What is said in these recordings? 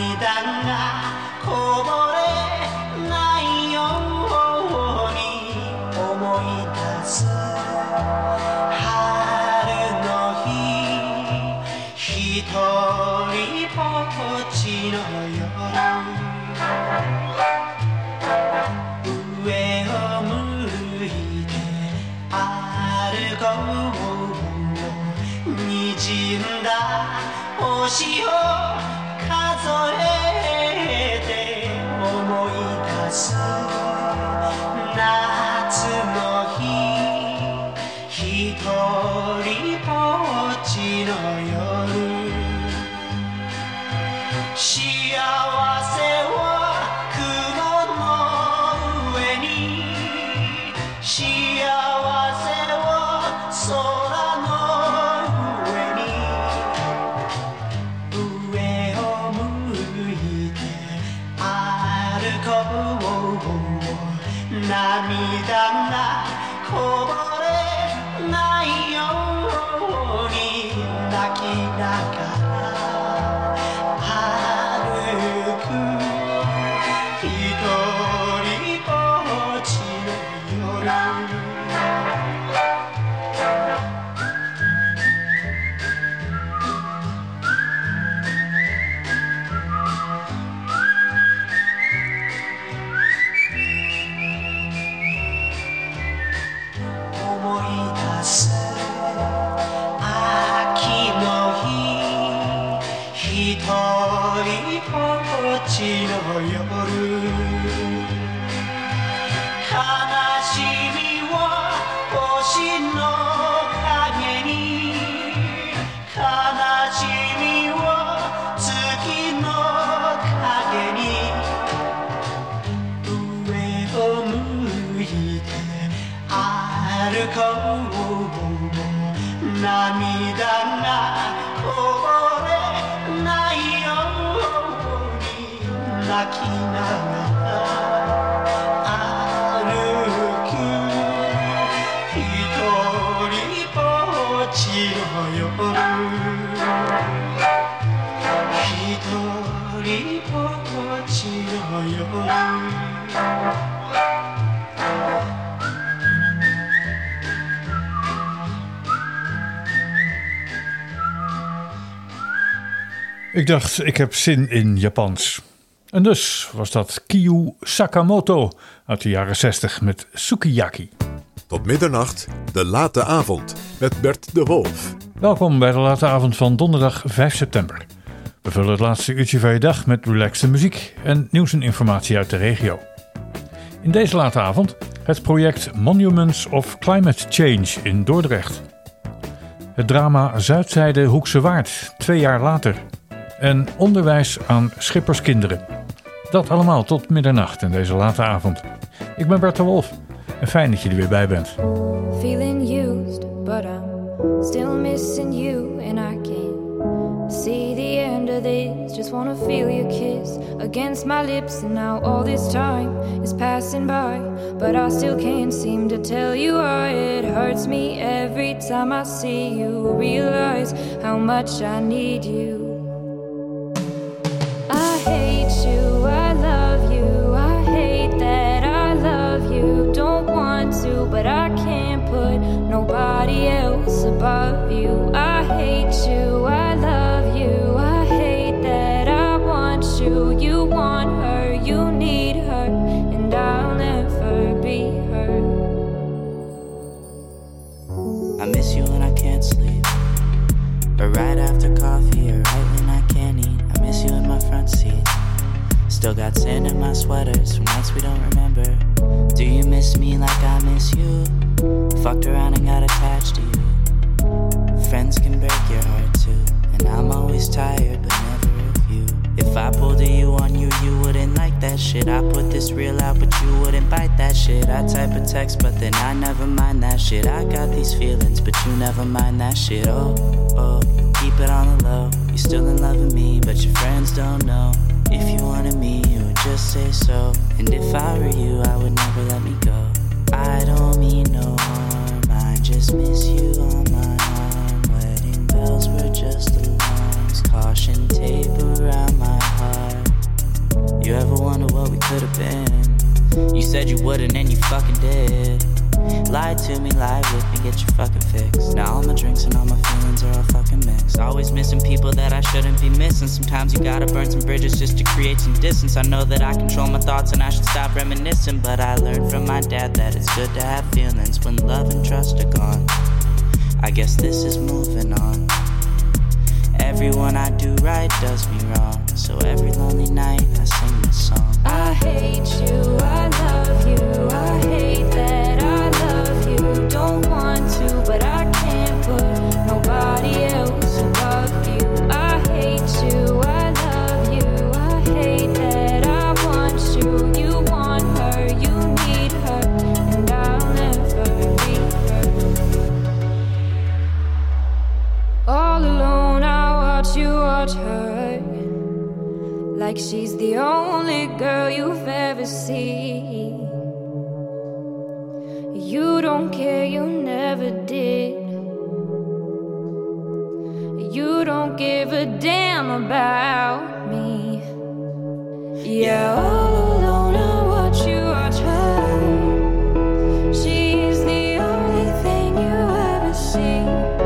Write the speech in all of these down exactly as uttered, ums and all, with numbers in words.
こぼれないように思い出す春の日一人ぼっちの夜上を向いて歩こう滲んだ星を数えて思い出す夏の日一人ぼっちの夜幸せは雲の上に幸せは空の上に上を向いて歩こう涙がこぼれないように泣きながら歩く一人ぼっちの夜涙がこぼれないように泣きながら歩く一人ぼっちの夜一人ぼっちの夜 Ik dacht, ik heb zin in Japans. En dus was dat Kiyu Sakamoto uit de jaren zestig met Sukiyaki. Tot middernacht, de late avond met Bert de Wolf. Welkom bij de late avond van donderdag vijf september. We vullen het laatste uurtje van je dag met relaxte muziek en nieuws en informatie uit de regio. In deze late avond het project Monuments of Climate Change in Dordrecht. Het drama Zuidzijde Hoekse Waard, twee jaar later. En onderwijs aan schipperskinderen. Dat allemaal tot middernacht in deze late avond. Ik ben Bert de Wolf en fijn dat je er weer bij bent. Feeling used, but I'm still missing you and I can't see the end of this. Just wanna feel your kiss against my lips and now all this time is passing by, but I still can't seem to tell you why. It hurts me every time I see you, realize how much I need you. I hate you, I love you, I hate that I love you. Don't want to, but I can't put nobody else above you. I hate you, I love you, I hate that I want you. You want her, you need her, and I'll never be her. I miss you when I can't sleep, or right after coffee, or right when I can't eat. I miss you in my front seat. Still got sand in my sweaters from nights we don't remember. Do you miss me like I miss you? Fucked around and got attached to you. Friends can break your heart too, and I'm always tired but never of you. If I pulled a you on you, you wouldn't like that shit. I put this real out but you wouldn't bite that shit. I type a text but then I never mind that shit. I got these feelings but you never mind that shit. Oh, oh, keep it on the low. You're still in love with me but your friends don't know. If you wanted me, you would just say so. And if I were you, I would never let me go. I don't mean no harm, I just miss you on my arm. Wedding bells were just alarms, caution tape around my heart. said you wouldn't and you fucking did. Lie to me, lie with me, get your fucking fix. Now all my drinks and all my feelings are all fucking mixed. Always missing people that I shouldn't be missing. Sometimes you gotta burn some bridges just to create some distance. I know that I control my thoughts and I should stop reminiscing, but I learned from my dad that it's good to have feelings when love and trust are gone. I guess this is moving on. Everyone I do right does me wrong, so every lonely night I sing this song. I hate you, I love you, I hate that I love you. Don't want to, but I can't put nobody else above you. I hate you, I love you, I hate that I want you. You want her, you need her, and I'll never be her. All alone I watch you watch her, like she's the only girl you've ever seen. You don't care, you never did. You don't give a damn about me. Yeah, all alone I watch you watch her. She's the only thing you ever see.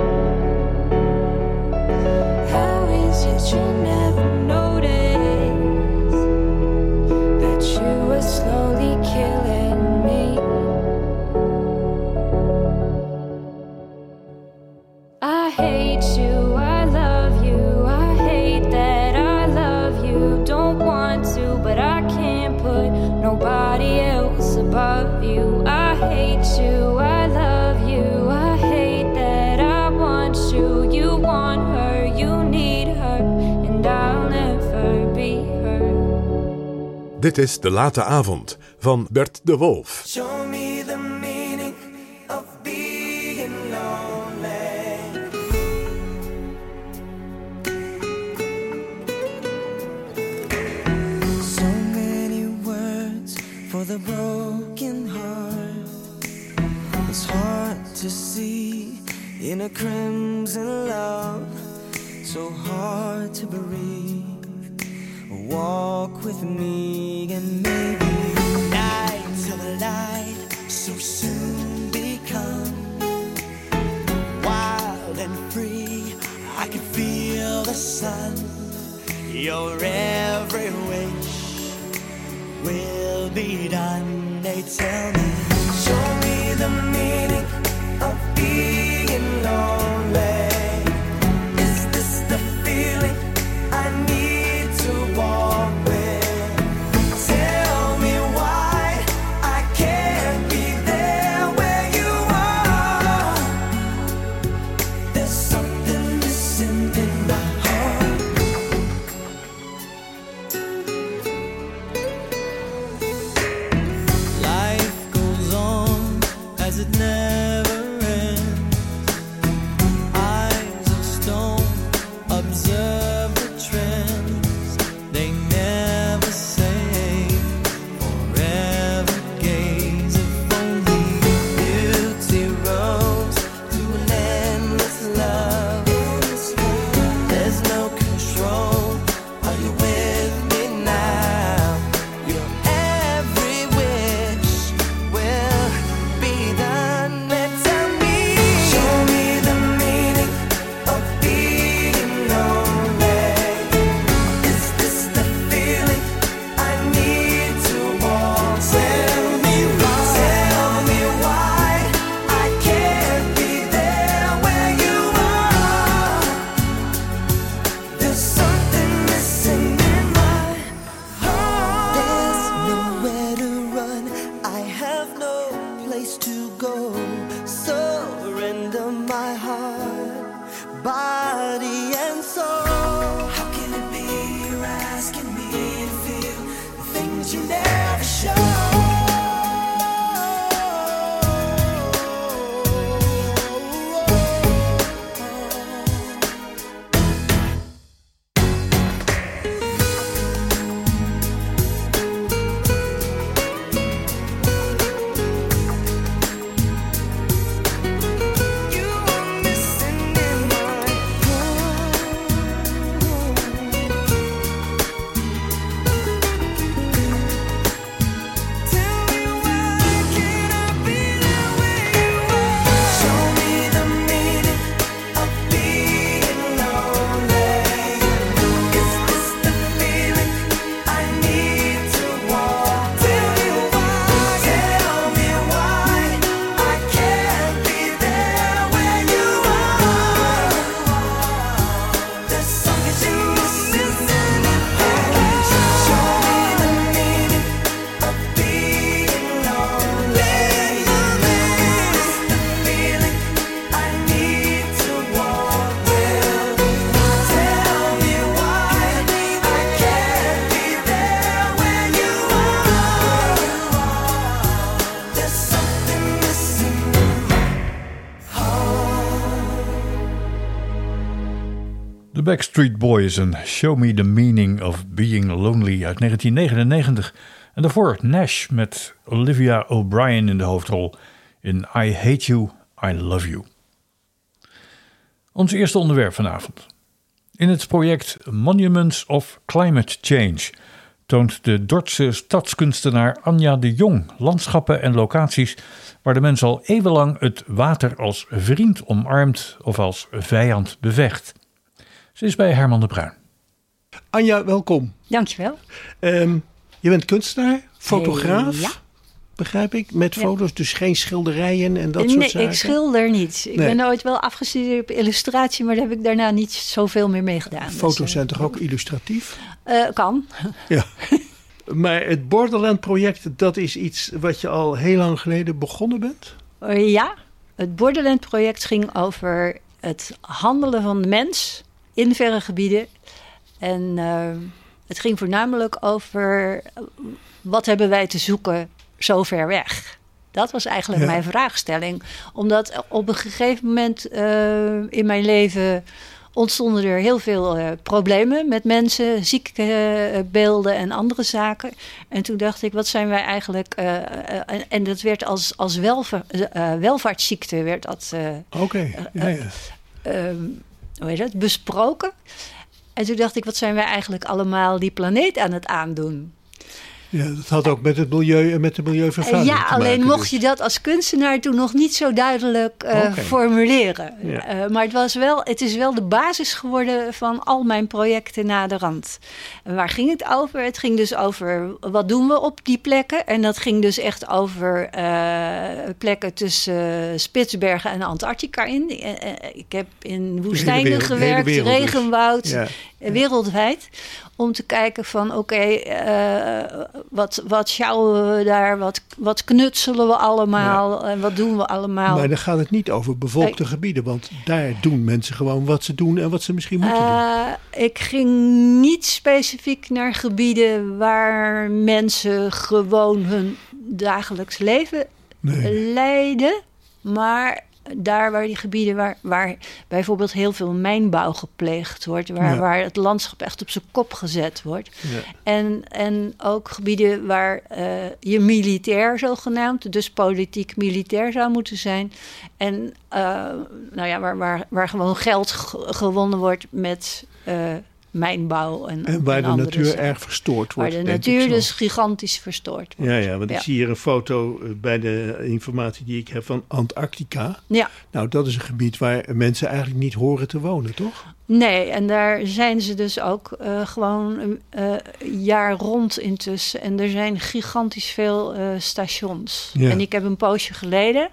How is it you never notice that you were slowly killing me? I hate you, I love you, I hate that I love you. Don't want to, but I can't put nobody else above you. I hate you, I love you, I hate that I want you. You want her, you need her, and I'll never be her. Dit is De Late Avond van Bert de Wolf. Show me the meaning of being lonely. So many words for the broken heart. It's hard to see in a crimson love. So hard to breathe. Walk with me and maybe night till the light so soon become wild and free. I can feel the sun. Your every wish will be done. They tell me, show me the meaning of being lonely. Is this the feeling I need to walk with? Tell me why I can't be there where you are. There's something missing in my heart. Life goes on as it never ends. Eyes of stone observe the trends. They never say forever gaze. If only beauty rose to an endless love. There's no control. Are you with me now? Your every wish will be done. Tell me, show me the meaning of being lonely. Is this the feeling I need to walk? Tell me why, tell me why I can't be there where you are. There's something missing in my heart. There's nowhere to run. I have no place to go. Surrender my heart, body and soul. How can it be you're asking me to feel the things you never show? You are missing in my heart. The Backstreet Boys en Show Me the Meaning of Being Lonely uit negentien negenennegentig. En daarvoor Nash met Olivia O'Brien in de hoofdrol in I Hate You, I Love You. Ons eerste onderwerp vanavond. In het project Monuments of Climate Change toont de Dordtse stadskunstenaar Anja de Jong landschappen en locaties waar de mens al eeuwenlang het water als vriend omarmt of als vijand bevecht. Ze is bij Herman de Bruin. Anja, welkom. Dankjewel. Um, je bent kunstenaar, fotograaf, ja. begrijp ik, met ja. foto's, dus geen schilderijen en dat nee, soort zaken? Nee, ik schilder niet. Ik nee. ben ooit wel afgestudeerd op illustratie, maar daar heb ik daarna niet zoveel meer mee gedaan. Foto's dus, uh, zijn toch ook illustratief? Uh, kan. Ja. Maar het Borderland-project, dat is iets wat je al heel lang geleden begonnen bent? Uh, ja, het Borderland-project ging over het handelen van de mens in verre gebieden. En uh, het ging voornamelijk over wat hebben wij te zoeken zo ver weg. Dat was eigenlijk ja. mijn vraagstelling. Omdat op een gegeven moment uh, in mijn leven ontstonden er heel veel uh, problemen met mensen, zieke uh, beelden en andere zaken. En toen dacht ik, wat zijn wij eigenlijk... Uh, uh, en, en dat werd als, als welva- uh, welvaartsziekte werd dat uh, Oké, okay. ja, ja. uh, uh, hoe heet dat? besproken. En toen dacht ik, wat zijn wij eigenlijk allemaal die planeet aan het aandoen? Ja, dat had ook met het milieu en met de milieuvervuiling ja, te maken. alleen mocht dus. je dat als kunstenaar toen nog niet zo duidelijk uh, okay. formuleren. Ja. Uh, maar het, was wel, het is wel de basis geworden van al mijn projecten naderhand. En waar ging het over? Het ging dus over wat doen we op die plekken. En dat ging dus echt over uh, plekken tussen uh, Spitsbergen en Antarctica in. Uh, uh, ik heb in woestijnen wereld, gewerkt, regenwoud, dus. ja. wereldwijd. Om te kijken van oké, okay, uh, wat, wat sjouwen we daar, wat, wat knutselen we allemaal, ja. en wat doen we allemaal. Maar dan gaat het niet over bevolkte uh, gebieden, want daar doen mensen gewoon wat ze doen en wat ze misschien moeten uh, doen. Ik ging niet specifiek naar gebieden waar mensen gewoon hun dagelijks leven nee. leiden, maar daar waar die gebieden waar, waar bijvoorbeeld heel veel mijnbouw gepleegd wordt, waar, ja. waar het landschap echt op zijn kop gezet wordt. Ja. En, en ook gebieden waar uh, je militair zogenaamd, dus politiek militair zou moeten zijn. En uh, nou ja, waar, waar, waar gewoon geld g- gewonnen wordt met uh, mijnbouw. En, en waar en de natuur zaken. erg verstoord wordt. Waar de natuur dus gigantisch verstoord wordt. Ja, ja, want ja. ik zie hier een foto bij de informatie die ik heb van Antarctica. Ja. Nou, dat is een gebied waar mensen eigenlijk niet horen te wonen, toch? Nee, en daar zijn ze dus ook uh, gewoon uh, jaar rond intussen. En er zijn gigantisch veel uh, stations. Ja. En ik heb een poosje geleden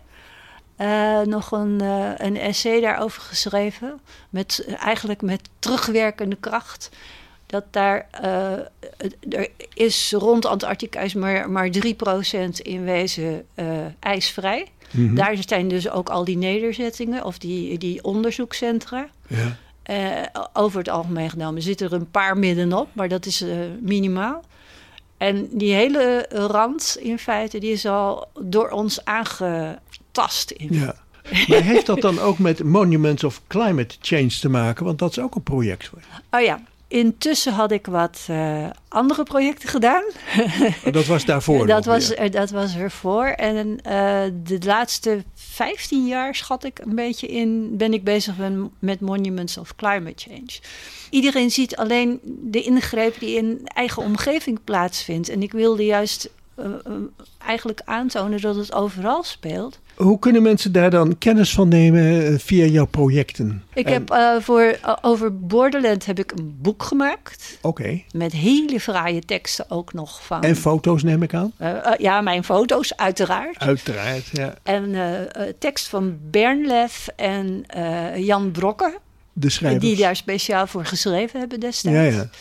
Uh, nog een, uh, een essay daarover geschreven. Met, uh, eigenlijk met terugwerkende kracht. Dat daar, uh, er is rond Antarctica is maar, maar drie procent in wezen uh, ijsvrij. Mm-hmm. Daar zijn dus ook al die nederzettingen of die, die onderzoekscentra. Ja. Uh, over het algemeen genomen zitten er een paar middenop, maar dat is uh, minimaal. En die hele rand in feite, die is al door ons aangetast. In. Ja. Maar heeft dat dan ook met Monuments of Climate Change te maken? Want dat is ook een project. Oh ja, intussen had ik wat uh, andere projecten gedaan. Oh, dat was daarvoor? dat, nog, was, ja. uh, dat was ervoor. En uh, de laatste vijftien jaar, schat ik een beetje in, ben ik bezig met, met Monuments of Climate Change. Iedereen ziet alleen de ingreep die in eigen omgeving plaatsvindt. En ik wilde juist uh, uh, eigenlijk aantonen dat het overal speelt. Hoe kunnen mensen daar dan kennis van nemen uh, via jouw projecten? Ik en... heb uh, voor uh, over Borderland heb ik een boek gemaakt. Oké. Okay. Met hele fraaie teksten ook nog van. En foto's neem ik aan? Uh, uh, ja, mijn foto's uiteraard. Uiteraard, ja. En uh, uh, tekst van Bernlef en uh, Jan Brokke. De schrijvers. Die daar speciaal voor geschreven hebben destijds. Ja, ja.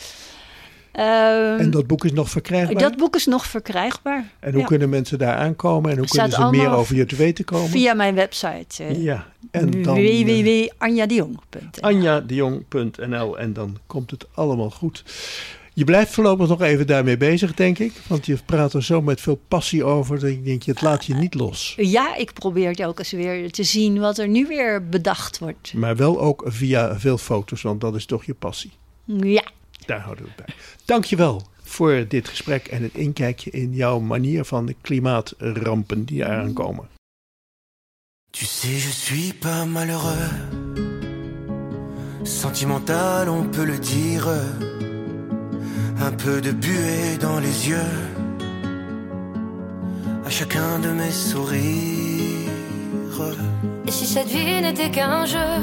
Um, en dat boek is nog verkrijgbaar? Dat boek is nog verkrijgbaar. En hoe ja. kunnen mensen daar aankomen? En hoe kunnen ze meer over je te weten komen? Via mijn website. Uh, ja. En dan w w w punt anja de jong punt n l anja de jong punt n l En dan komt het allemaal goed. Je blijft voorlopig nog even daarmee bezig, denk ik. Want je praat er zo met veel passie over dat ik denk, het laat je niet los. Ja, ik probeer het ook eens weer te zien wat er nu weer bedacht wordt. Maar wel ook via veel foto's, want dat is toch je passie. Ja. Daar houden we het bij. Dank je wel voor dit gesprek en het inkijkje in jouw manier van de klimaatrampen die eraan komen. Tu sais, je suis pas malheureux. Sentimental, on peut le dire. Un peu de buée dans les yeux. À chacun de mes sourires. Et si cette vie n'était qu'un jeu?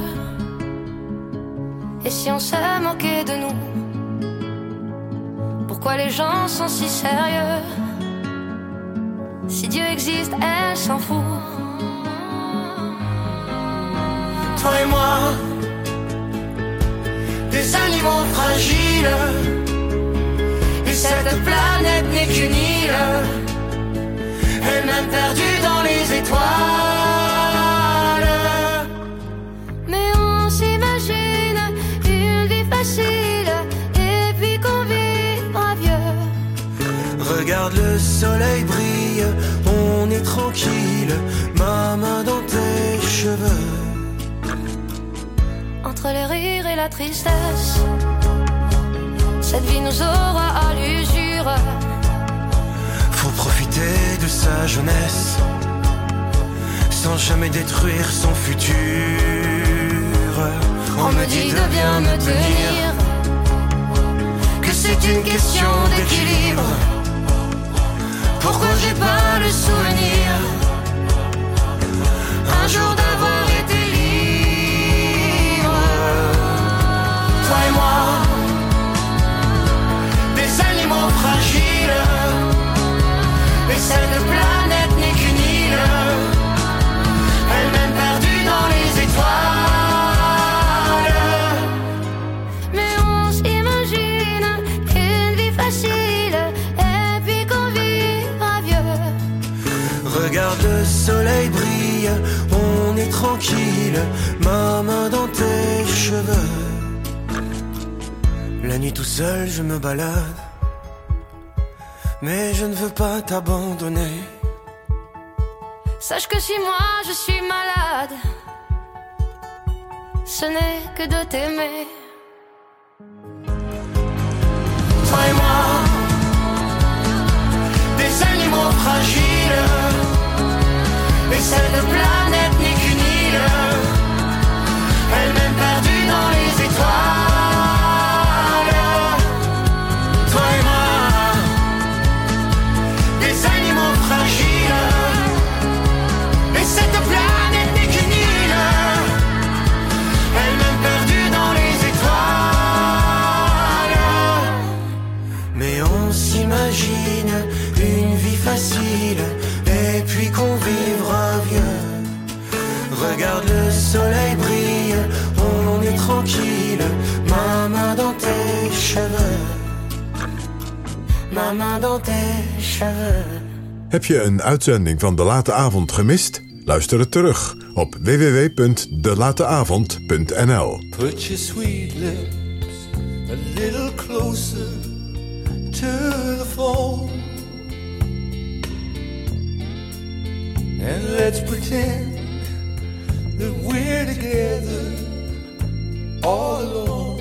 Et si on se moquait de nous? Pourquoi les gens sont si sérieux? Si Dieu existe, elle s'en fout. Toi et moi, des animaux fragiles. Et cette planète n'est qu'une île, elle-même perdue dans les étoiles. Mais on s'imagine une vie facile, et puis qu'on vivra vieux. Regarde le soleil brille, on est tranquille, ma main dans tes cheveux. Entre le rire et la tristesse, cette vie nous aura à l'usure. Faut profiter de sa jeunesse, sans jamais détruire son futur. On me dit de bien me tenir, que c'est une question d'équilibre. Pourquoi j'ai pas le souvenir un jour d'avoir été libre? Toi et moi, des animaux fragiles, et cette planète n'est qu'une île, elle-même perdue dans les étoiles. Mais on s'imagine une vie facile, et puis qu'on vivra vieux. Regarde le soleil brille, on est tranquille, ma main dans tes cheveux. La nuit tout seul je me balade, mais je ne veux pas t'abandonner. Sache que si moi je suis malade, ce n'est que de t'aimer. Toi et moi, des animaux fragiles, et cette planète n'est qu'une île, elle-même perdue dans les étoiles. Toi et moi, des animaux fragiles, et cette planète n'est qu'une île, elle-même perdue dans les étoiles. Mais on s'imagine une vie facile, et puis qu'on vivra vieux. Regarde le soleil brille, on est tranquille, ma main dans tes cheveux. Ma main dans tes cheveux. Heb je een uitzending van De Late Avond gemist? Luister het terug op w w w punt de late avond punt n l. Put your sweet lips a little closer to the phone, and let's pretend that we're together all alone.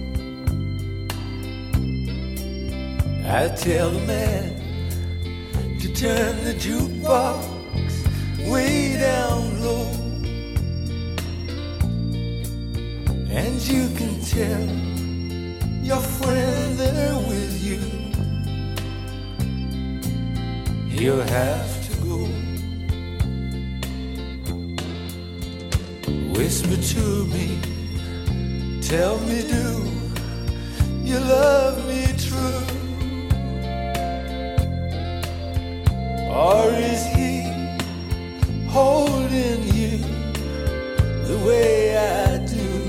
I tell the man to turn the jukebox way down low, and you can tell your friend they're with you. You'll have to go. Whisper to me, tell me, do you love me true? Or is he holding you the way I do?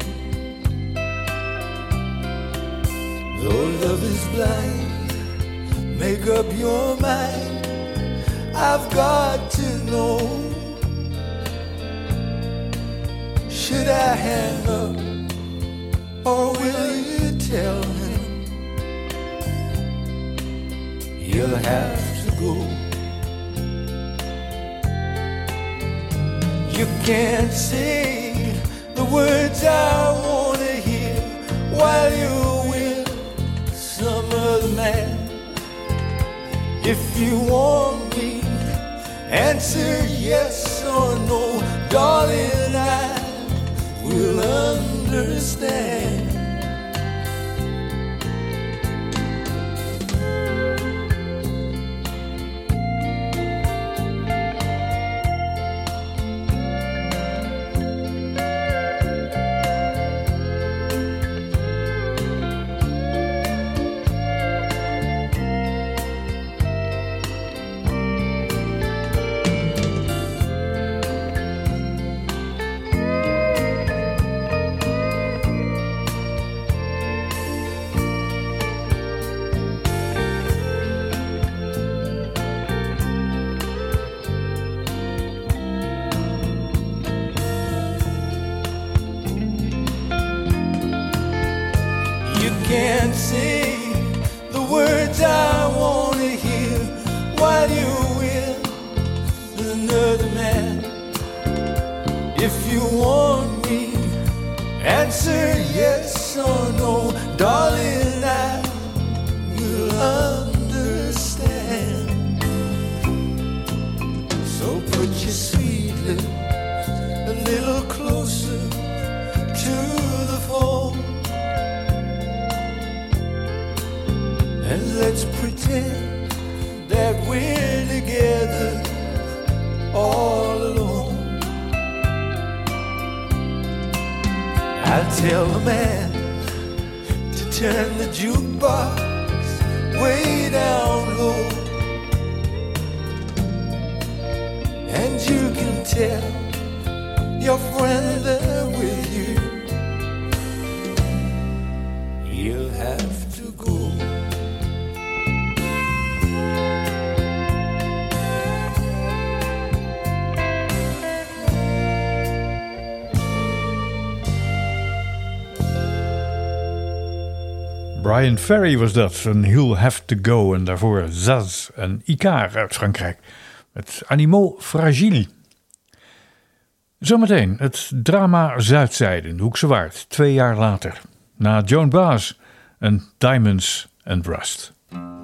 Though love is blind, make up your mind, I've got to know. Should I hang up, or will you tell him you'll have to go. You can't say the words I wanna hear while you're with some other man. If you want me, answer yes or no, darling, I will understand. Can't say the words I want to hear while you're with another man. If you want me, answer yes or no, darling, I will understand. So put your sweet lips a little closer to the phone, and let's pretend that we're together all alone. I'll tell the man to turn the jukebox way down low, and you can tell your friend there with you, you'll have to go. Brian Ferry was dat, een He'll Have To Go. En daarvoor Zaz en Icar uit Frankrijk met Animaux Fragiles. Zometeen het drama Zuidzijde in de Hoekse Waard, twee jaar later. Na Joan Baez en Diamonds and Rust.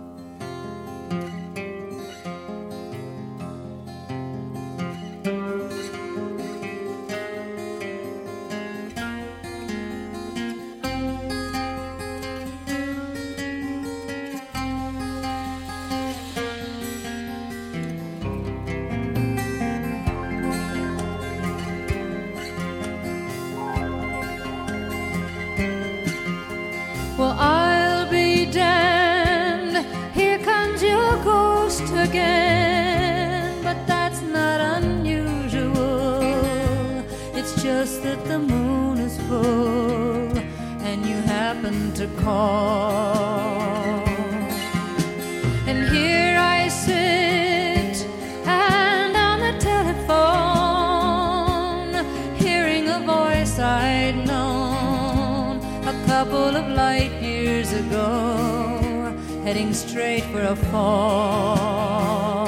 Well, I'll be damned, here comes your ghost again. But that's not unusual, it's just that the moon is full and you happen to call. And here I sit, and on the telephone, hearing a voice I'd known a couple of light years ago, heading straight for a fall.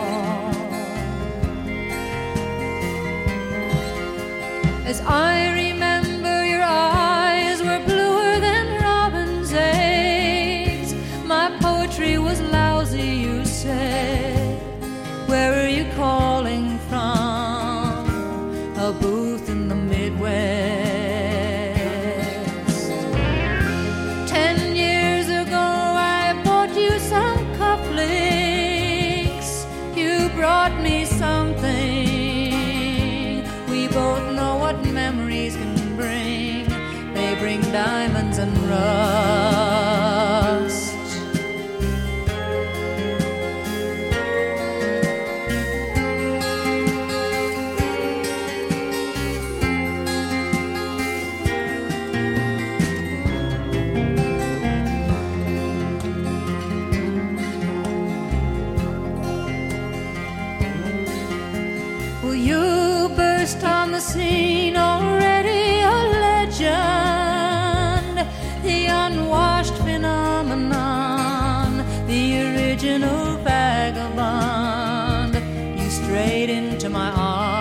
As I remember, your eyes were bluer than robin's eggs. My poetry was lousy, you said. Where are you calling from? A booth in the Midwest. Brought me something. We both know what memories can bring. They bring diamonds and rust. On the scene, already a legend, the unwashed phenomenon, the original original vagabond, you strayed into my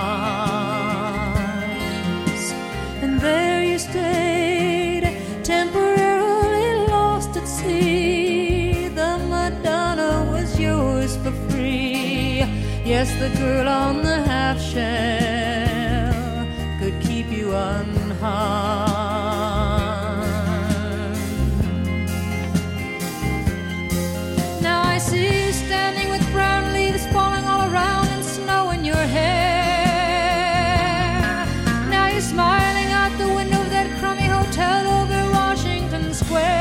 arms, and there you stayed, temporarily lost at sea. The Madonna was yours for free. Yes, the girl on the half shell could keep you unharmed. Now I see you standing with brown leaves falling all around and snow in your hair. Now you're smiling out the window of that crummy hotel over Washington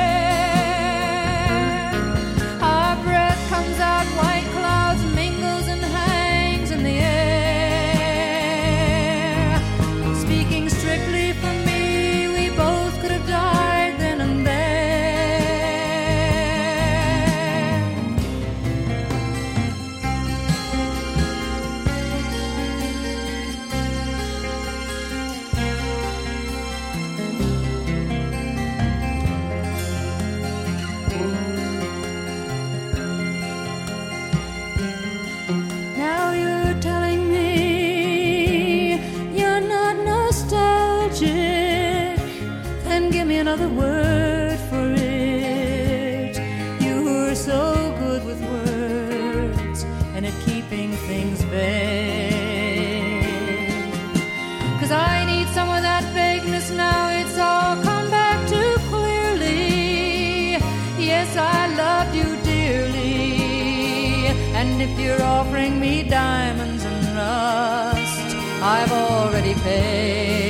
Square. Our breath comes out, white clouds mingles and hangs in the air. Speaking strictly for me, we both could have died then and there. Now you're telling me you're not nostalgic, then give me another word for it. You were so good with words and at keeping things vague. 'Cause I need some of that vagueness now, it's all come back too clearly. Yes, I loved you dearly, and if you're offering me diamonds and rust, I've already paid.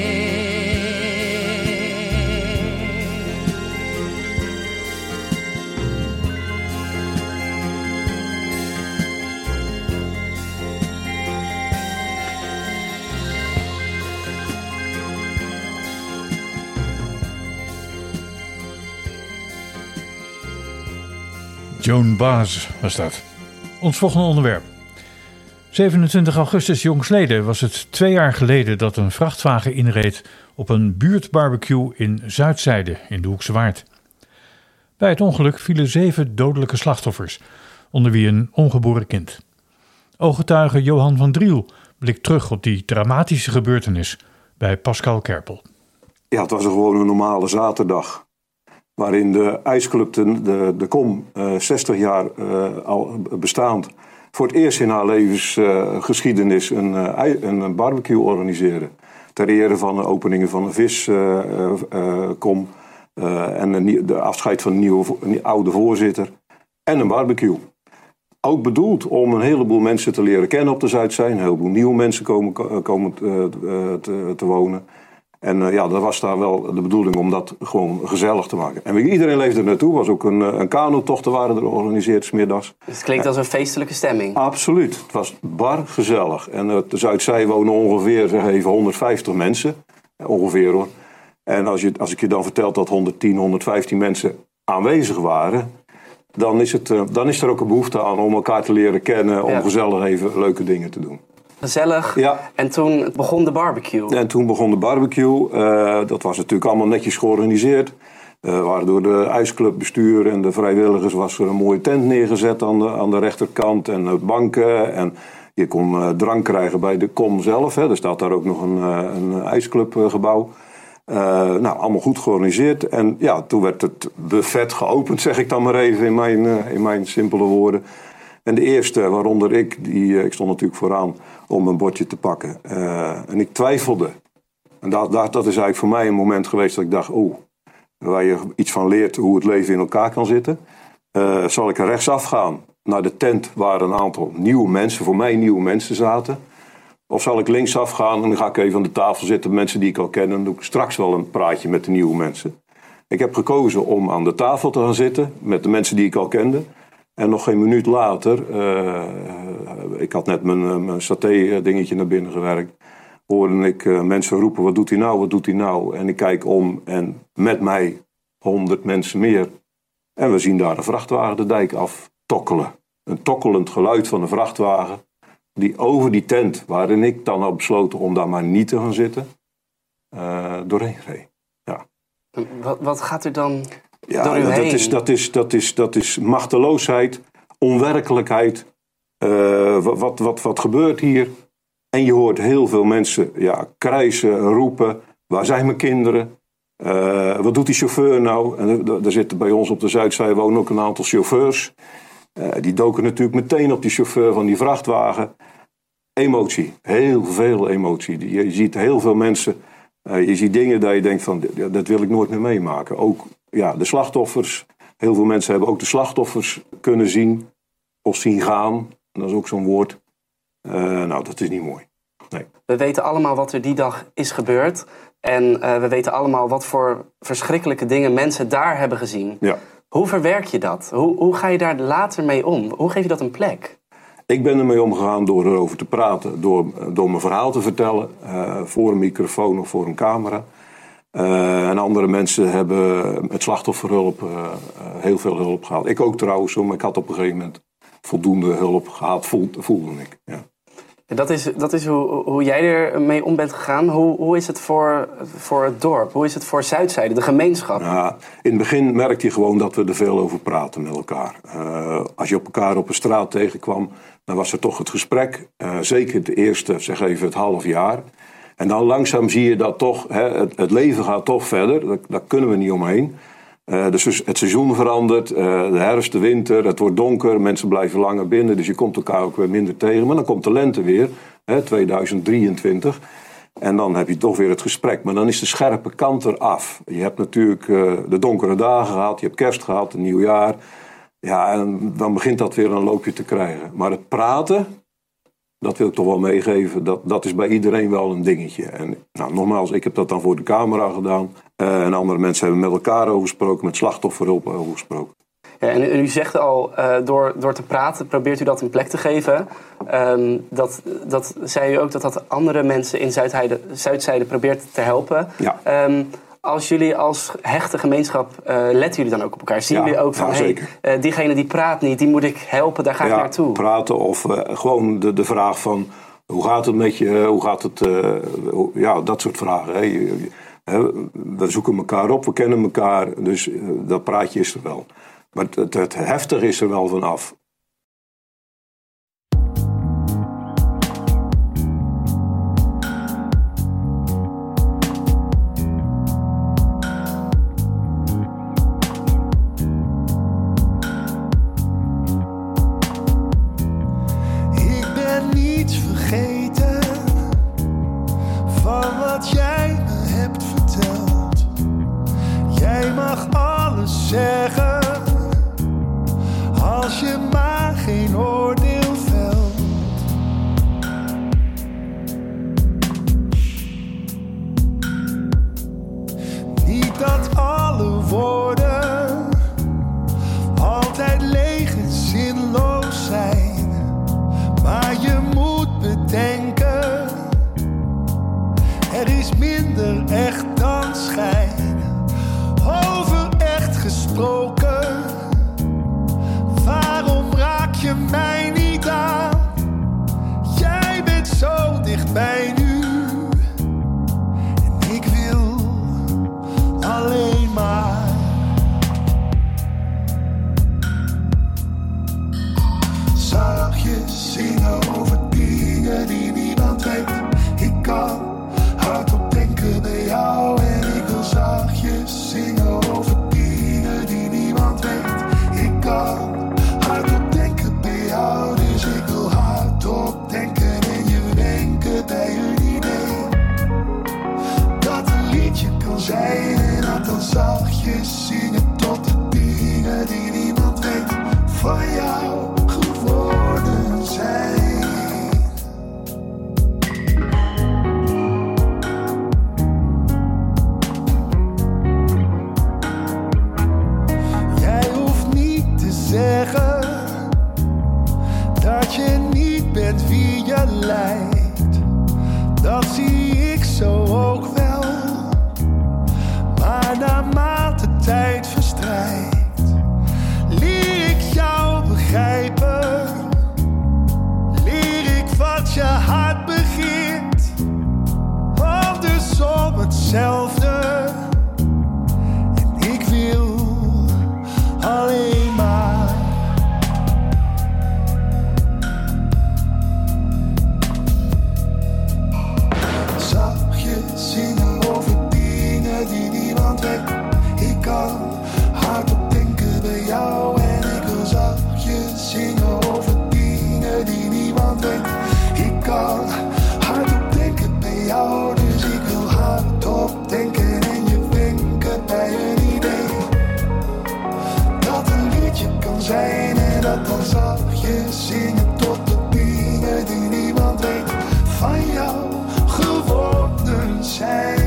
Joan Baez was dat. Ons volgende onderwerp. zevenentwintig augustus jongstleden was het twee jaar geleden dat een vrachtwagen inreed op een buurtbarbecue in Zuidzijde in de Hoekse Waard. Bij het ongeluk vielen zeven dodelijke slachtoffers, onder wie een ongeboren kind. Ooggetuige Johan van Driel blikt terug op die dramatische gebeurtenis bij Pascal Kerpel. Ja, het was gewoon een normale zaterdag. Waarin de ijsclub de, de, de Kom, uh, zestig jaar uh, al bestaand, voor het eerst in haar levensgeschiedenis uh, een, uh, een barbecue organiseerde. Ter ere van de openingen van de viskom uh, uh, uh, en de, de afscheid van de nieuwe, een oude voorzitter. En een barbecue. Ook bedoeld om een heleboel mensen te leren kennen op de Zuidzij. Een heleboel nieuwe mensen komen, komen te, te, te wonen. En uh, ja, dat was daar wel de bedoeling om dat gewoon gezellig te maken. En iedereen leefde er naartoe. Er was ook een, een kanotochten waren er georganiseerd 's middags. Dus het klinkt als een feestelijke stemming. Absoluut. Het was bar gezellig. En op de Zuidzij wonen ongeveer zeg even honderdvijftig mensen. Ongeveer hoor. En als, je, als ik je dan vertel dat honderdtien, honderdvijftien mensen aanwezig waren, dan is, het, uh, dan is er ook een behoefte aan om elkaar te leren kennen. Om ja. gezellig even leuke dingen te doen. Gezellig. Ja. En toen begon de barbecue. En toen begon de barbecue. Uh, dat was natuurlijk allemaal netjes georganiseerd. Uh, waar door de ijsclubbestuur en de vrijwilligers was er een mooie tent neergezet aan de, aan de rechterkant. En uh, banken. En je kon uh, drank krijgen bij de Kom zelf. Hè. Er staat daar ook nog een, uh, een ijsclubgebouw. Uh, nou, allemaal goed georganiseerd. En ja, toen werd het buffet geopend, zeg ik dan maar even in mijn, uh, in mijn simpele woorden. En de eerste, waaronder ik, die, ik stond natuurlijk vooraan om een bordje te pakken. Uh, en ik twijfelde. En dat, dat, dat is eigenlijk voor mij een moment geweest dat ik dacht, oeh, waar je iets van leert hoe het leven in elkaar kan zitten. Uh, zal ik er rechtsaf gaan naar de tent waar een aantal nieuwe mensen, voor mij nieuwe mensen zaten. Of zal ik linksaf gaan en dan ga ik even aan de tafel zitten met mensen die ik al ken. En dan doe ik straks wel een praatje met de nieuwe mensen. Ik heb gekozen om aan de tafel te gaan zitten met de mensen die ik al kende. En nog geen minuut later, uh, ik had net mijn, mijn saté-dingetje naar binnen gewerkt, hoorde ik uh, mensen roepen, wat doet hij nou, wat doet hij nou? En ik kijk om en met mij honderd mensen meer. En we zien daar een vrachtwagen de dijk af tokkelen. Een tokkelend geluid van een vrachtwagen die over die tent, waarin ik dan had besloten om daar maar niet te gaan zitten, uh, doorheen reed. Ja. Wat, wat gaat er dan... Ja, dat is, dat, is, dat, is, dat is machteloosheid onwerkelijkheid. Uh, wat, wat, wat gebeurt hier? En je hoort heel veel mensen ja, krijsen, roepen. Waar zijn mijn kinderen? Uh, wat doet die chauffeur nou? En er zitten bij ons op de Zuidzij wonen ook een aantal chauffeurs. Uh, die doken natuurlijk meteen op die chauffeur van die vrachtwagen. Emotie, heel veel emotie. Je ziet heel veel mensen, uh, je ziet dingen dat je denkt van, dat wil ik nooit meer meemaken. Ook ja, de slachtoffers, heel veel mensen hebben ook de slachtoffers kunnen zien of zien gaan. Dat is ook zo'n woord. Uh, nou, dat is niet mooi. Nee. We weten allemaal wat er die dag is gebeurd. En uh, we weten allemaal wat voor verschrikkelijke dingen mensen daar hebben gezien. Ja. Hoe verwerk je dat? Hoe, hoe ga je daar later mee om? Hoe geef je dat een plek? Ik ben ermee omgegaan door erover te praten. Door, door mijn verhaal te vertellen. Uh, voor een microfoon of voor een camera. Uh, en andere mensen hebben met slachtofferhulp uh, uh, heel veel hulp gehad. Ik ook trouwens, maar ik had op een gegeven moment voldoende hulp gehad, voelde, voelde ik. Ja. Dat is, dat is hoe, hoe jij ermee om bent gegaan. Hoe, hoe is het voor, voor het dorp? Hoe is het voor Zuidzijde, de gemeenschap? Ja, in het begin merkte je gewoon dat we er veel over praten met elkaar. Uh, als je op elkaar op een straat tegenkwam, dan was er toch het gesprek. Uh, zeker het eerste, zeg even het half jaar. En dan langzaam zie je dat toch, hè, het, het leven gaat toch verder. Daar, daar kunnen we niet omheen. Uh, dus het seizoen verandert, uh, de herfst, de winter, het wordt donker, mensen blijven langer binnen, dus je komt elkaar ook weer minder tegen. Maar dan komt de lente weer, hè, tweeduizend drieëntwintig, en dan heb je toch weer het gesprek. Maar dan is de scherpe kant eraf. Je hebt natuurlijk uh, de donkere dagen gehad, je hebt kerst gehad, een nieuwjaar. Ja, en dan begint dat weer een loopje te krijgen. Maar het praten, dat wil ik toch wel meegeven, dat, dat is bij iedereen wel een dingetje. En nou, nogmaals, ik heb dat dan voor de camera gedaan. Uh, en andere mensen hebben met elkaar over gesproken, met slachtofferhulp over gesproken. Ja, en, en u zegt al, uh, door, door te praten probeert u dat een plek te geven. Um, dat, dat zei u ook dat dat andere mensen in Zuidzijde, Zuidzijde probeert te helpen. Ja. Um, als jullie als hechte gemeenschap, uh, letten jullie dan ook op elkaar? Zien ja, jullie ook van, ja, hey, uh, diegene die praat niet, die moet ik helpen, daar ga ik ja, naartoe? praten of uh, gewoon de, de vraag van, hoe gaat het met je? Hoe gaat het? Uh, hoe, ja, dat soort vragen. Hè. Je, je, we zoeken elkaar op, we kennen elkaar, dus uh, dat praatje is er wel. Maar het, het, het heftige is er wel vanaf. Ik ben niets vergeten van wat jij me hebt verteld. Jij mag alles zeggen, als je maar geen oordeel velt. Niet dat alle woorden altijd leeg en zinloos zijn, maar je moet bedenken, er is minder echt dan schijn. Over echt gesproken, je zingen tot de dingen die niemand weet van jou geworden zijn.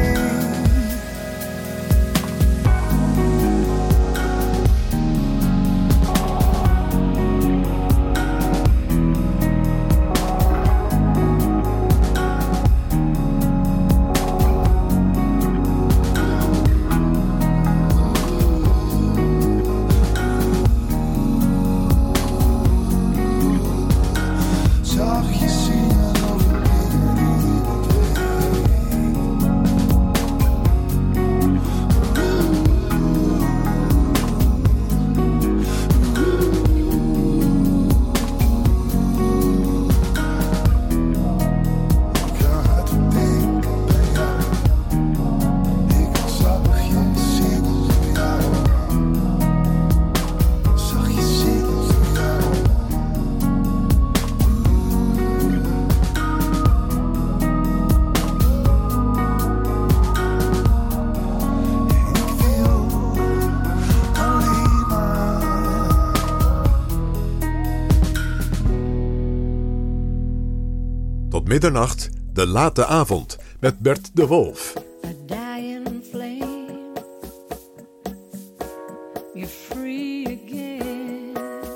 Middernacht, de late avond, met Bert de Wolf. A dying flame, you're free again.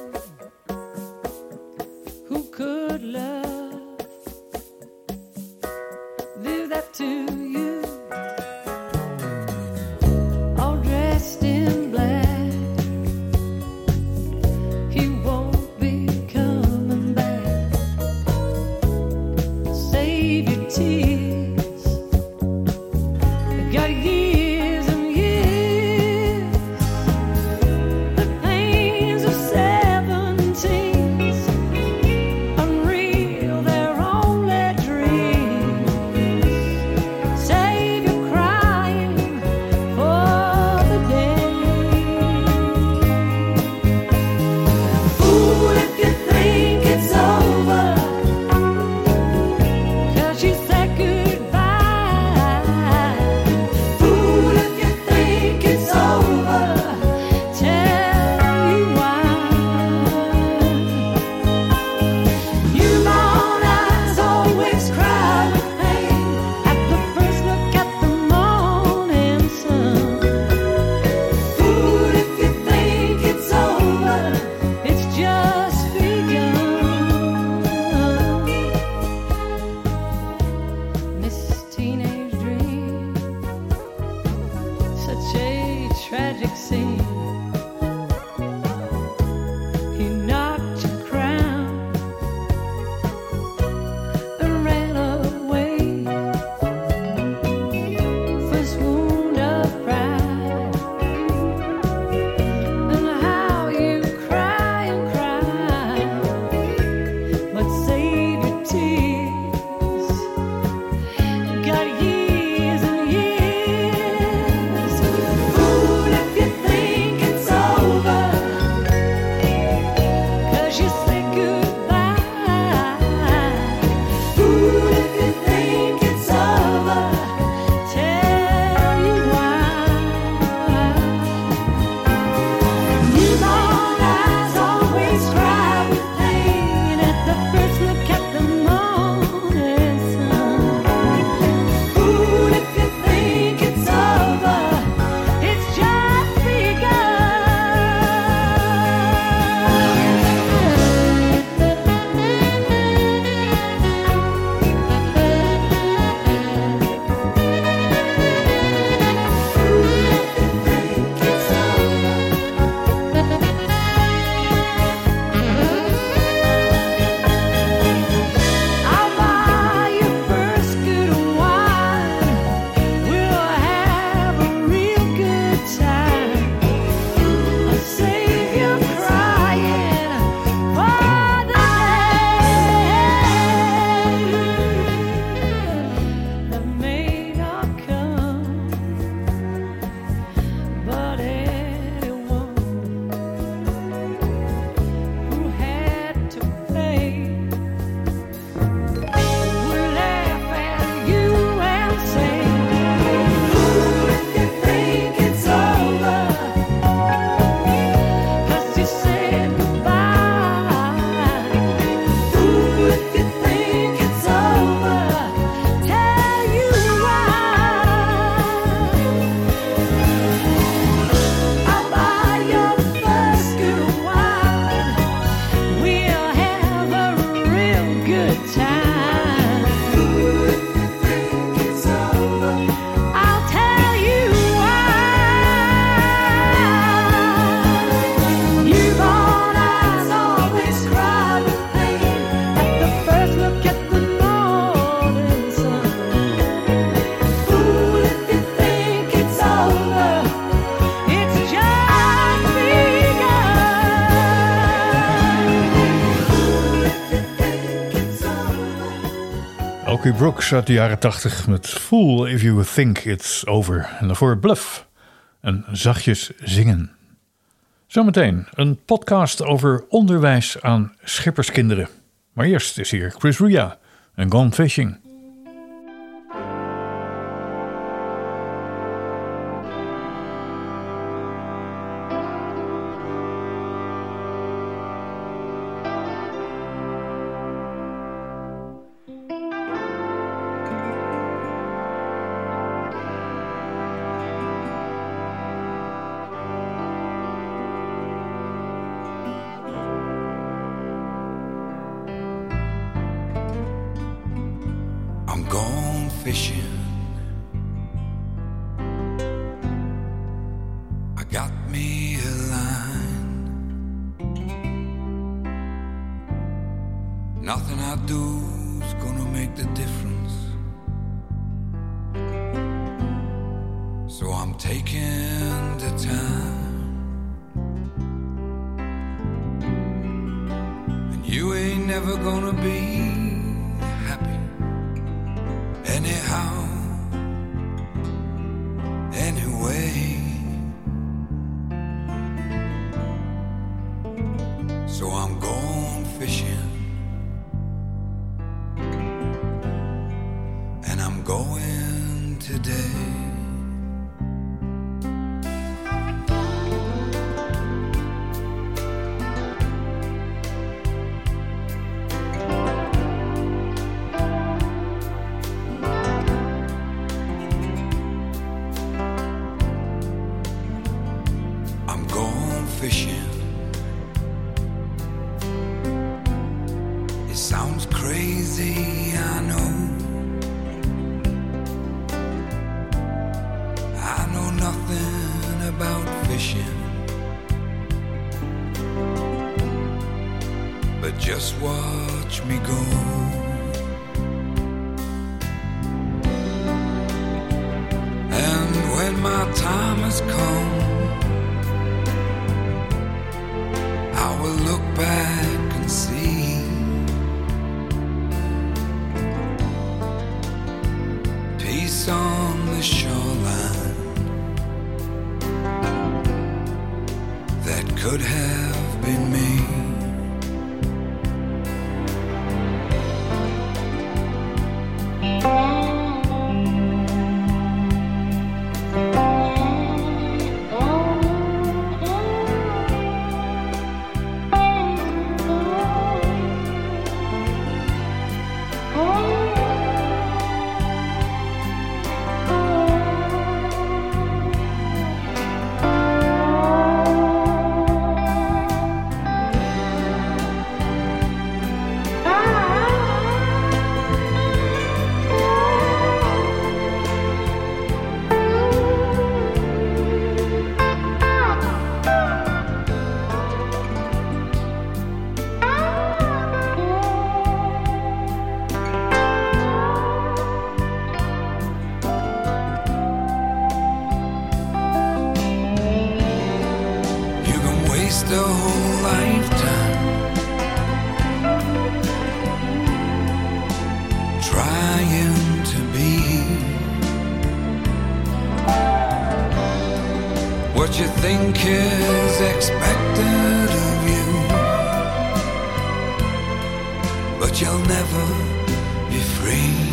Who could love, do that to you? All dressed in black, he won't be coming back. Save your tears. Got years and years. The pains of seventeens, unreal. Smokey Brooks uit de jaren tachtig met Fool If You Think It's Over. En daarvoor Bluff en Zachtjes Zingen. Zometeen een podcast over onderwijs aan schipperskinderen. Maar eerst is hier Chris Ria en Gone Fishing. I'm gone fishing. I got me a line. Nothing I do's gonna make the difference. So I'm taking the time. And you ain't never gonna be anyhow, anyway. So I'm going fishing, and I'm going today. Just watch me go. And when my time has come, I will look back and see peace on the shoreline that could have been me. The whole lifetime trying to be what you think is expected of you, but you'll never be free.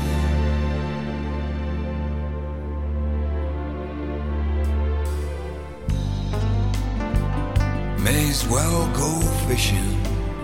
May as well go fishing.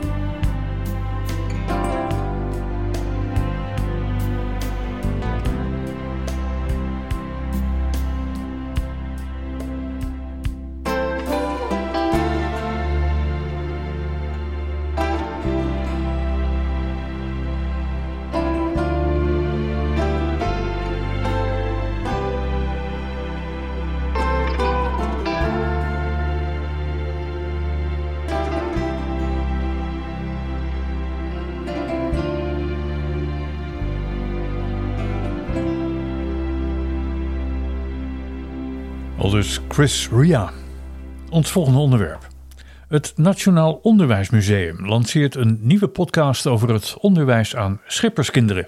Aldus Chris Ria. Ons volgende onderwerp. Het Nationaal Onderwijsmuseum lanceert een nieuwe podcast over het onderwijs aan schipperskinderen,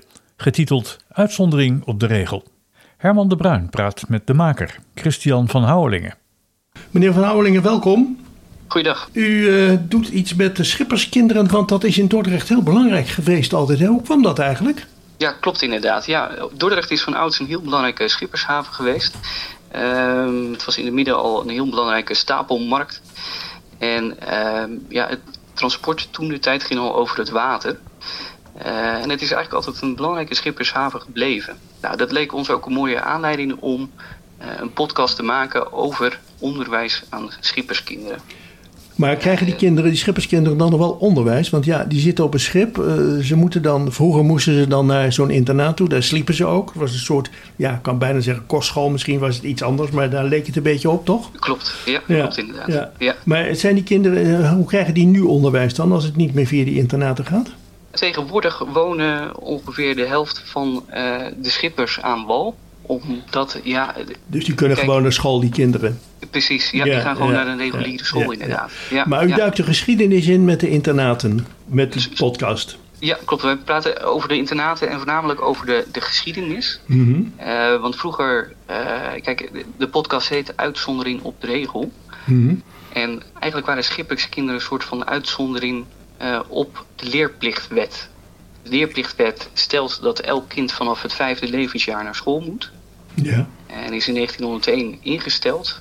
getiteld Uitzondering op de regel. Herman de Bruin praat met de maker, Christian van Houwelingen. Meneer van Houwelingen, welkom. Goeiedag. U uh, doet iets met de schipperskinderen, want dat is in Dordrecht heel belangrijk geweest altijd. Hè? Hoe kwam dat eigenlijk? Ja, klopt inderdaad. Ja, Dordrecht is van ouds een heel belangrijke schippershaven geweest. Uh, het was in het midden al een heel belangrijke stapelmarkt. En uh, ja, het transport toen de tijd ging al over het water. Uh, en het is eigenlijk altijd een belangrijke schippershaven gebleven. Nou, dat leek ons ook een mooie aanleiding om uh, een podcast te maken over onderwijs aan schipperskinderen. Maar krijgen die kinderen, die schipperskinderen dan nog wel onderwijs? Want ja, die zitten op een schip. Uh, ze moeten dan, vroeger moesten ze dan naar zo'n internaat toe. Daar sliepen ze ook. Het was een soort, ja, ik kan bijna zeggen kostschool. Misschien was het iets anders, maar daar leek het een beetje op, toch? Klopt, ja, ja. klopt inderdaad. Ja. Ja. Maar zijn die kinderen, uh, hoe krijgen die nu onderwijs dan, als het niet meer via die internaten gaat? Tegenwoordig wonen ongeveer de helft van uh, de schippers aan wal. Omdat, ja... Dus die kunnen kijk, gewoon naar school, die kinderen? Precies, ja, ja die gaan gewoon ja, naar een reguliere ja, school ja, inderdaad. Ja. Ja, maar u ja. duikt de geschiedenis in met de internaten, met de podcast. Ja, klopt. We praten over de internaten en voornamelijk over de, de geschiedenis. Mm-hmm. Uh, want vroeger, uh, kijk, de, de podcast heet Uitzondering op de regel. Mm-hmm. En eigenlijk waren schipperskinderen een soort van uitzondering uh, op de leerplichtwet. De leerplichtwet stelt dat elk kind vanaf het vijfde levensjaar naar school moet. Ja. En is in negentienhonderdéén ingesteld.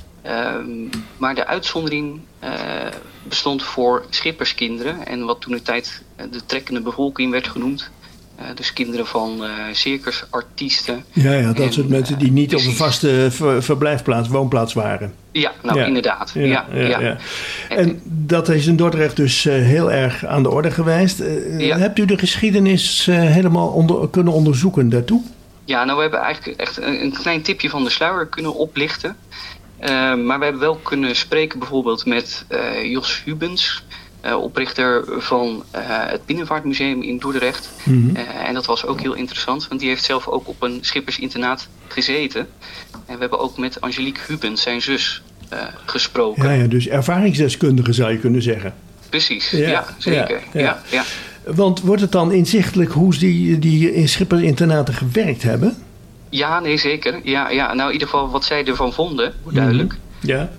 Um, maar de uitzondering uh, bestond voor schipperskinderen. En wat toen de tijd uh, de trekkende bevolking werd genoemd. Uh, dus kinderen van uh, circusartiesten. Ja, ja, dat en, soort mensen die niet uh, op een vaste ver, verblijfplaats, woonplaats waren. Ja, nou ja. inderdaad. Ja, ja, ja, ja. Ja. En dat is in Dordrecht dus uh, heel erg aan de orde geweest. Uh, ja. Hebt u de geschiedenis uh, helemaal onder, kunnen onderzoeken daartoe? Ja, nou we hebben eigenlijk echt een, een klein tipje van de sluier kunnen oplichten. Uh, maar we hebben wel kunnen spreken bijvoorbeeld met uh, Jos Hubens, uh, oprichter van uh, het Binnenvaartmuseum in Dordrecht. Mm-hmm. Uh, en dat was ook heel interessant, want die heeft zelf ook op een schippersinternaat gezeten. En we hebben ook met Angelique Hubens, zijn zus, uh, gesproken. Ja, ja, dus ervaringsdeskundige zou je kunnen zeggen. Precies, ja, ja zeker. Ja, ja. Ja, ja. Want wordt het dan inzichtelijk hoe die, die in schippersinternaten gewerkt hebben? Ja, nee, zeker. Ja, ja. Nou, in ieder geval wat zij ervan vonden, duidelijk. Mm-hmm. Ja.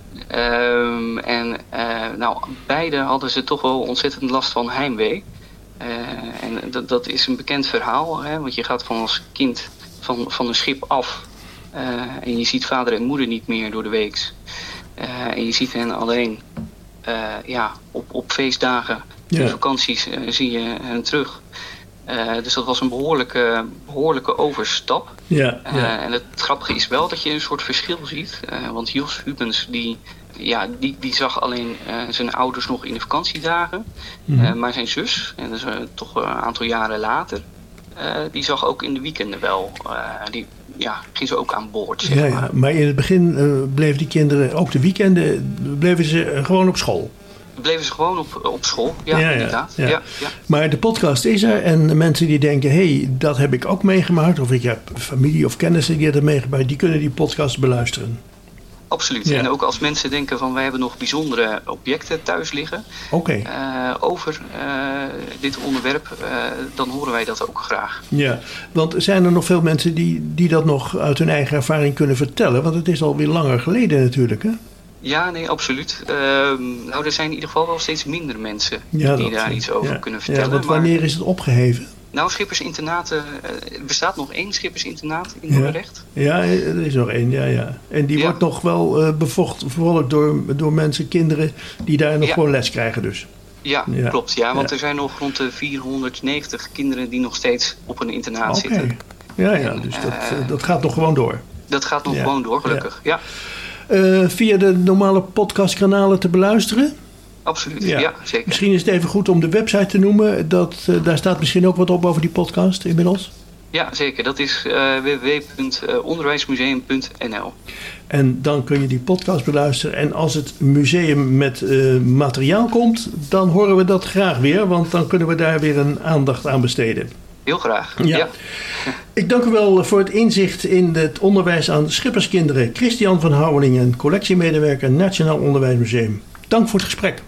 Um, en uh, nou, beide hadden ze toch wel ontzettend last van heimwee. Uh, en dat, dat is een bekend verhaal, hè, want je gaat van als kind van, van een schip af. Uh, en je ziet vader en moeder niet meer door de weeks. Uh, en je ziet hen alleen uh, ja, op, op feestdagen, ja. in vakanties uh, zie je hen terug. Uh, dus dat was een behoorlijke, behoorlijke overstap. Ja, ja. Uh, en het grappige is wel dat je een soort verschil ziet. Uh, want Jos Hubens die, ja, die, die zag alleen uh, zijn ouders nog in de vakantiedagen. Mm-hmm. Uh, maar zijn zus, en dat is uh, toch een aantal jaren later, uh, die zag ook in de weekenden wel. Uh, die ja, ging ze ook aan boord. Zeg ja, maar. Ja, maar in het begin uh, bleven die kinderen, ook de weekenden, bleven ze uh, gewoon op school. Bleven ze gewoon op, op school, ja, ja inderdaad. Ja. Ja, ja. Maar de podcast is er en mensen die denken, hé, hey, dat heb ik ook meegemaakt. Of ik heb familie of kennissen die dat meegemaakt, die kunnen die podcast beluisteren. Absoluut. Ja. En ook als mensen denken van wij hebben nog bijzondere objecten thuis liggen. Okay. Uh, over uh, dit onderwerp, uh, dan horen wij dat ook graag. Ja, want zijn er nog veel mensen die, die dat nog uit hun eigen ervaring kunnen vertellen? Want het is alweer langer geleden natuurlijk, hè? Ja, nee, absoluut. Uh, nou, er zijn in ieder geval wel steeds minder mensen ja, die daar is, iets over ja. kunnen vertellen. Ja, want wanneer maar, is het opgeheven? Nou, schippersinternaten, uh, er bestaat nog één schippersinternaat in Dordrecht. Ja, ja, er is nog één, ja, ja. En die ja. wordt nog wel uh, bevocht, vervolgd door, door mensen, kinderen, die daar nog ja. gewoon les krijgen dus. Ja, ja. klopt. Ja, want ja. er zijn nog rond de vierhonderdnegentig kinderen die nog steeds op een internaat okay. zitten. Ja, ja, dus dat, uh, dat gaat nog gewoon door. Dat gaat nog ja. gewoon door, gelukkig, ja. ja. Uh, via de normale podcastkanalen te beluisteren? Absoluut, ja. ja, zeker. Misschien is het even goed om de website te noemen. Dat, uh, daar staat misschien ook wat op over die podcast inmiddels. Ja, zeker. Dat is uh, w w w punt onderwijsmuseum punt n l. En dan kun je die podcast beluisteren. En als het museum met uh, materiaal komt, dan horen we dat graag weer. Want dan kunnen we daar weer een aandacht aan besteden. Heel graag, ja. ja. Ik dank u wel voor het inzicht in het onderwijs aan schipperskinderen. Christian van Houwelingen, collectiemedewerker Nationaal Onderwijsmuseum. Dank voor het gesprek.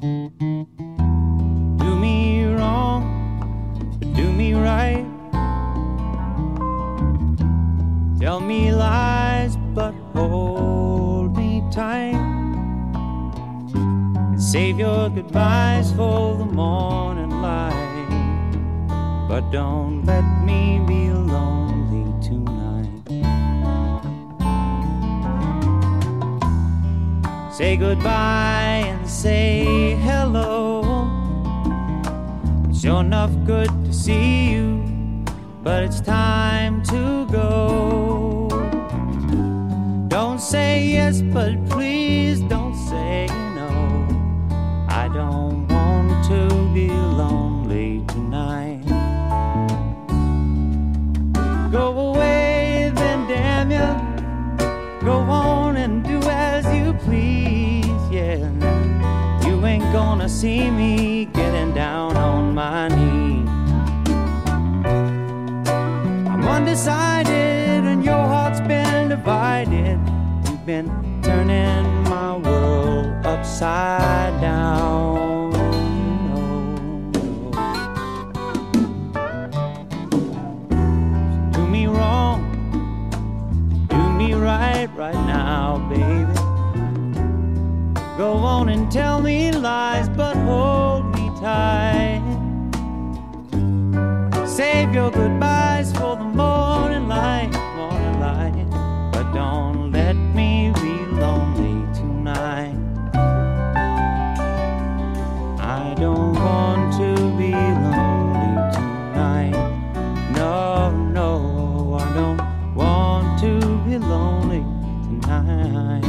Do me wrong, do me right. Save your goodbyes for the morning light, but don't let me be lonely tonight. Say goodbye and say hello. It's sure enough good to see you, but it's time to go. Don't say yes, but please don't say no. I don't want to be lonely tonight. Go away then, damn you. Go on and do as you please, yeah. You ain't gonna see me getting down on my knees. I'm undecided and your heart's been divided. You've been turning my world upside down. No, no. Do me wrong, do me right, right now, baby. Go on and tell me lies, but hold me tight. Save your goodbyes for the morning light, morning light, but don't let me be lonely tonight. I don't want to be lonely tonight. No, no, I don't want to be lonely tonight.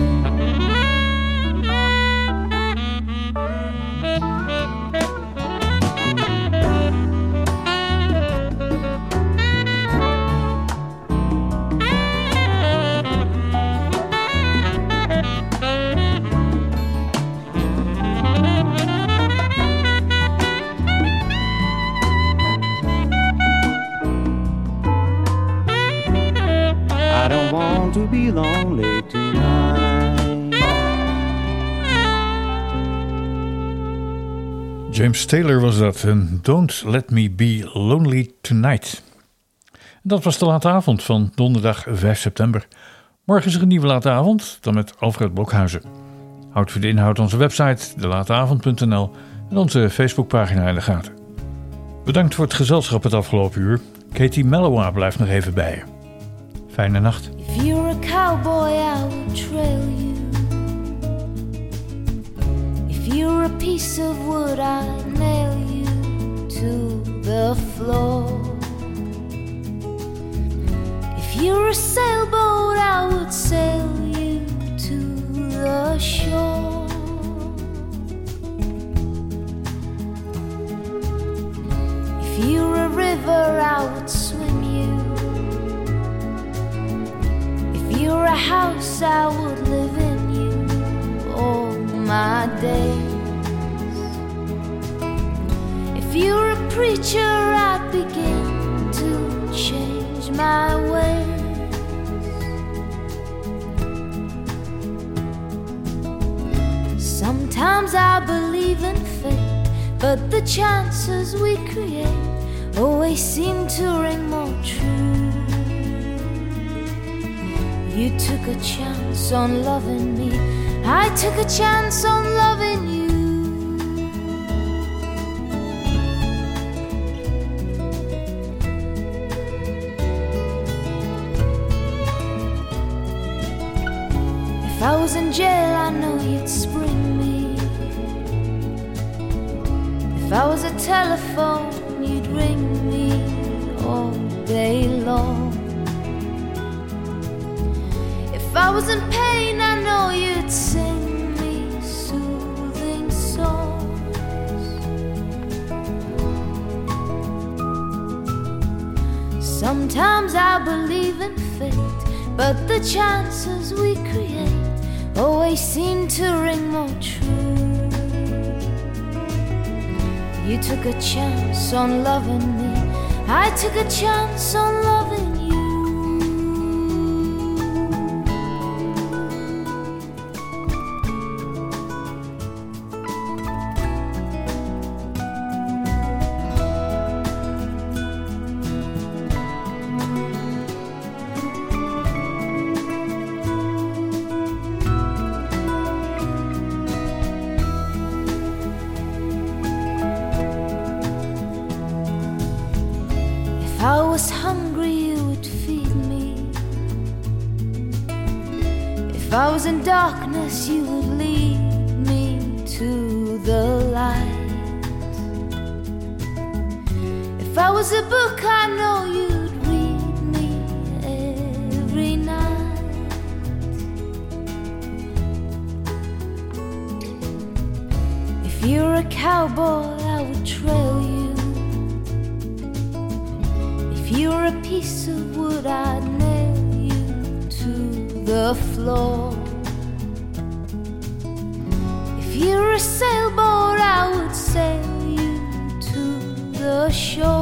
I don't want to be lonely tonight. James Taylor was dat en Don't Let Me Be Lonely Tonight. Dat was de late avond van donderdag vijf september. Morgen is er een nieuwe late avond, dan met Alfred Blokhuizen. Houd voor de inhoud onze website de late avond punt n l en onze Facebookpagina in de gaten. Bedankt voor het gezelschap het afgelopen uur. Katie Mellowa blijft nog even bij je. Fijne nacht. If you're a cowboy, I will trail you. If you're a piece of wood, I'd nail you to the floor. If you're a sailboat, I would sail you to the shore. If you're a river, I would swim you. If you're a house, I would live in you all my days. If you're a preacher, I'd begin to change my ways. Sometimes I believe in fate, but the chances we create always seem to ring more true. You took a chance on loving me, I took a chance on loving you. If I was in jail, I know you'd spring me. If I was a telephone, you'd ring me all day long. If I was in pain, I know you'd sing me soothing songs. Sometimes I believe in fate, but the chances we create always seem to ring more true. You took a chance on loving me, I took a chance on loving you. I was in darkness, you would lead me to the light. If I was a book, I know you'd read me every night. If you're a cowboy, I would trail you. If you're a piece of wood, I'd nail you to the floor. If you're a sailboat, I would sail you to the shore.